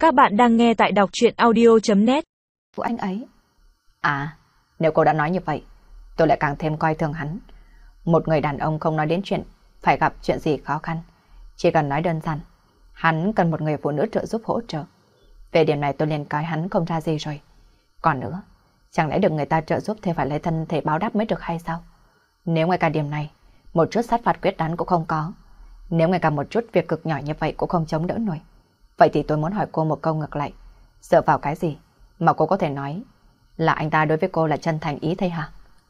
Các bạn đang nghe tại đọc truyện audio.net. Của anh ấy. À, nếu cô đã nói như vậy, tôi lại càng thêm coi thường hắn. Một người đàn ông không nói đến chuyện phải gặp chuyện gì khó khăn. Chỉ cần nói đơn giản, hắn cần một người phụ nữ trợ giúp hỗ trợ. Về điểm này tôi liền coi hắn không ra gì rồi. Còn nữa, chẳng lẽ được người ta trợ giúp thì phải lấy thân thể báo đáp mới được hay sao? Nếu ngay cả điểm này, một chút sát phạt quyết đoán cũng không có. Nếu ngay cả một chút việc cực nhỏ như vậy cũng không chống đỡ nổi. Vậy thì tôi muốn hỏi cô một câu ngược lại. Dựa vào cái gì mà cô có thể nói là anh ta đối với cô là chân thành ý thế hả?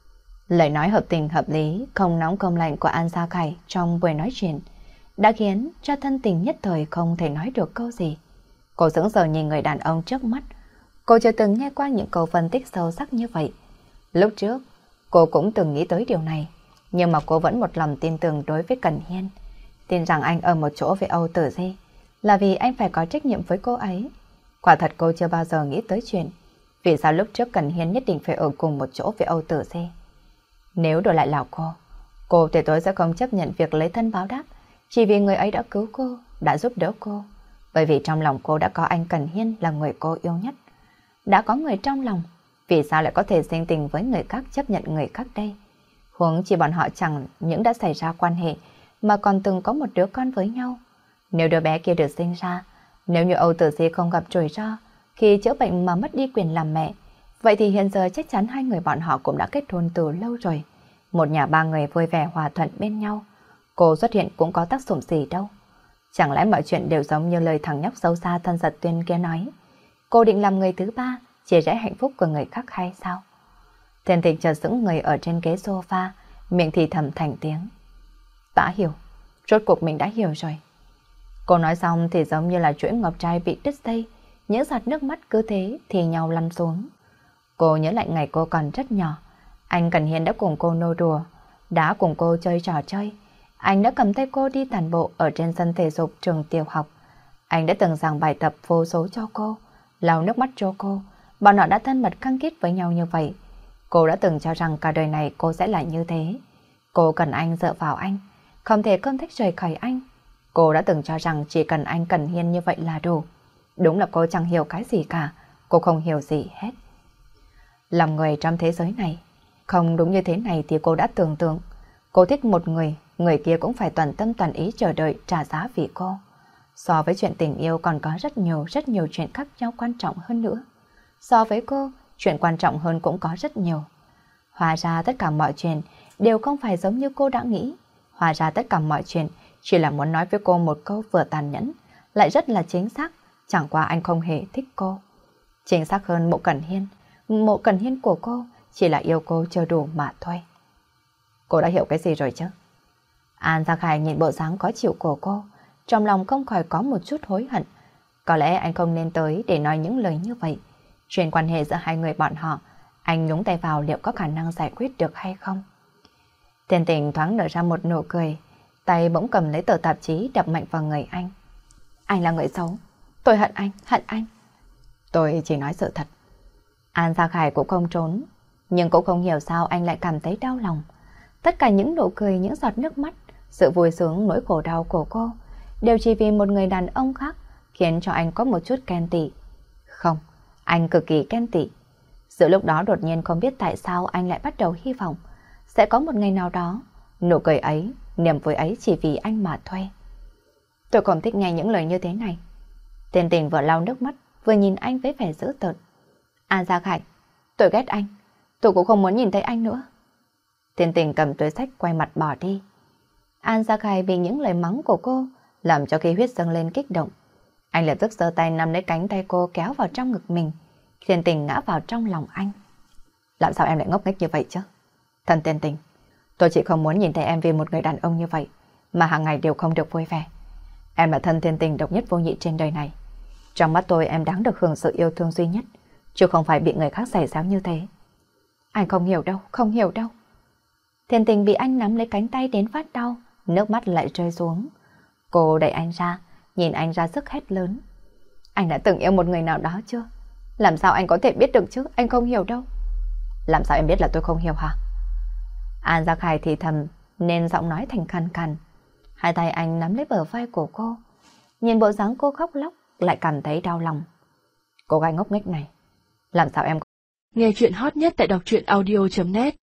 Lời nói hợp tình hợp lý, không nóng không lạnh của An Gia Khải trong buổi nói chuyện đã khiến cho thân tình nhất thời không thể nói được câu gì. Cô sững sờ nhìn người đàn ông trước mắt. Cô chưa từng nghe qua những câu phân tích sâu sắc như vậy. Lúc trước, cô cũng từng nghĩ tới điều này, nhưng mà cô vẫn một lòng tin tưởng đối với Cẩn Hiên. Tin rằng anh ở một chỗ với Âu Tử Di là vì anh phải có trách nhiệm với cô ấy. Quả thật cô chưa bao giờ nghĩ tới chuyện vì sao lúc trước Cẩn Hiên nhất định phải ở cùng một chỗ với Âu Tử Di. Nếu đổi lại là cô tuyệt đối sẽ không chấp nhận việc lấy thân báo đáp chỉ vì người ấy đã cứu cô, đã giúp đỡ cô. Bởi vì trong lòng cô đã có anh Cẩn Hiên là người cô yêu nhất. Đã có người trong lòng, vì sao lại có thể sinh tình với người khác, chấp nhận người khác đây? Huống chỉ bọn họ chẳng những đã xảy ra quan hệ mà còn từng có một đứa con với nhau. Nếu đứa bé kia được sinh ra, nếu như Âu Tử Di không gặp rủi ro khi chữa bệnh mà mất đi quyền làm mẹ, vậy thì hiện giờ chắc chắn hai người bọn họ cũng đã kết hôn từ lâu rồi. Một nhà ba người vui vẻ hòa thuận bên nhau. Cô xuất hiện cũng có tác dụng gì đâu. Chẳng lẽ mọi chuyện đều giống như lời thằng nhóc xấu xa thân giật Tuyên kia nói? Cô định làm người thứ ba, chia rẽ hạnh phúc của người khác hay sao? Thiên Thịnh chợt sững người ở trên ghế sofa, miệng thì thầm thành tiếng. Đã hiểu, rốt cuộc mình đã hiểu rồi. Cô nói xong thì giống như là chuỗi ngọc trai bị đứt dây, những giọt nước mắt cứ thế thì nhau lăn xuống. Cô nhớ lại ngày cô còn rất nhỏ, anh Cẩn Hiên đã cùng cô nô đùa, đã cùng cô chơi trò chơi. Anh đã cầm tay cô đi tản bộ ở trên sân thể dục trường tiểu học. Anh đã từng giảng bài tập vô số cho cô, lau nước mắt cho cô. Bọn họ đã thân mật căng kết với nhau như vậy. Cô đã từng cho rằng cả đời này cô sẽ là như thế. Cô cần anh dựa vào anh, không thể không thích rời khỏi anh. Cô đã từng cho rằng chỉ cần anh Cẩn Hiên như vậy là đủ. Đúng là cô chẳng hiểu cái gì cả, cô không hiểu gì hết. Lòng người trong thế giới này, không đúng như thế này thì cô đã tưởng tượng. Cô thích một người, người kia cũng phải toàn tâm toàn ý chờ đợi trả giá vì cô. So với chuyện tình yêu còn có rất nhiều chuyện khác nhau quan trọng hơn nữa. So với cô, chuyện quan trọng hơn cũng có rất nhiều. Hóa ra tất cả mọi chuyện đều không phải giống như cô đã nghĩ. Hóa ra tất cả mọi chuyện chỉ là muốn nói với cô một câu vừa tàn nhẫn, lại rất là chính xác, chẳng qua anh không hề thích cô. Chính xác hơn Mộ Cẩn Hiên của cô chỉ là yêu cô chưa đủ mà thôi. Cô đã hiểu cái gì rồi chứ? An Gia Khải nhìn bộ dáng khó chịu của cô, trong lòng không khỏi có một chút hối hận. Có lẽ anh không nên tới để nói những lời như vậy. Chuyện quan hệ giữa hai người bọn họ, anh nhúng tay vào liệu có khả năng giải quyết được hay không? Thiên Tình thoáng nở ra một nụ cười, tay bỗng cầm lấy tờ tạp chí đập mạnh vào người anh. Anh là người xấu, tôi hận anh. Tôi chỉ nói sự thật. An Gia Khải cũng không trốn, nhưng cũng không hiểu sao anh lại cảm thấy đau lòng. Tất cả những nụ cười, những giọt nước mắt, sự vui sướng, nỗi khổ đau của cô đều chỉ vì một người đàn ông khác khiến cho anh có một chút ghen tị. Không, anh cực kỳ ghen tị. Giữa lúc đó đột nhiên không biết tại sao anh lại bắt đầu hy vọng sẽ có một ngày nào đó, nụ cười ấy, niềm vui ấy chỉ vì anh mà thôi. Tôi còn thích nghe những lời như thế này. Thiên Tình vừa lau nước mắt, vừa nhìn anh với vẻ dữ tợn. An Gia Khải, tôi ghét anh, tôi cũng không muốn nhìn thấy anh nữa. Thiên Tình cầm túi sách quay mặt bỏ đi. An Gia Khải vì những lời mắng của cô làm cho khí huyết dâng lên kích động. Anh lập tức giơ tay nắm lấy cánh tay cô kéo vào trong ngực mình. Thiên Tình ngã vào trong lòng anh. Làm sao em lại ngốc nghếch như vậy chứ? Thân Thiên Tình, tôi chỉ không muốn nhìn thấy em vì một người đàn ông như vậy mà hàng ngày đều không được vui vẻ. Em là thân Thiên Tình độc nhất vô nhị trên đời này. Trong mắt tôi em đáng được hưởng sự yêu thương duy nhất, chứ không phải bị người khác giày xéo như thế. Anh không hiểu đâu. Thiên Tình bị anh nắm lấy cánh tay đến phát đau, nước mắt lại rơi xuống. Cô đẩy anh ra, nhìn anh ra sức hét lớn. Anh đã từng yêu một người nào đó chưa? Làm sao anh có thể biết được chứ? Anh không hiểu đâu. Làm sao em biết là tôi không hiểu hả? An Gia Khải thì thầm nên giọng nói thành khàn khàn. Hai tay anh nắm lấy bờ vai của cô. Nhìn bộ dáng cô khóc lóc, lại cảm thấy đau lòng. Cô gái ngốc nghếch này, làm sao em... Nghe chuyện hot nhất tại đọc truyện audio.net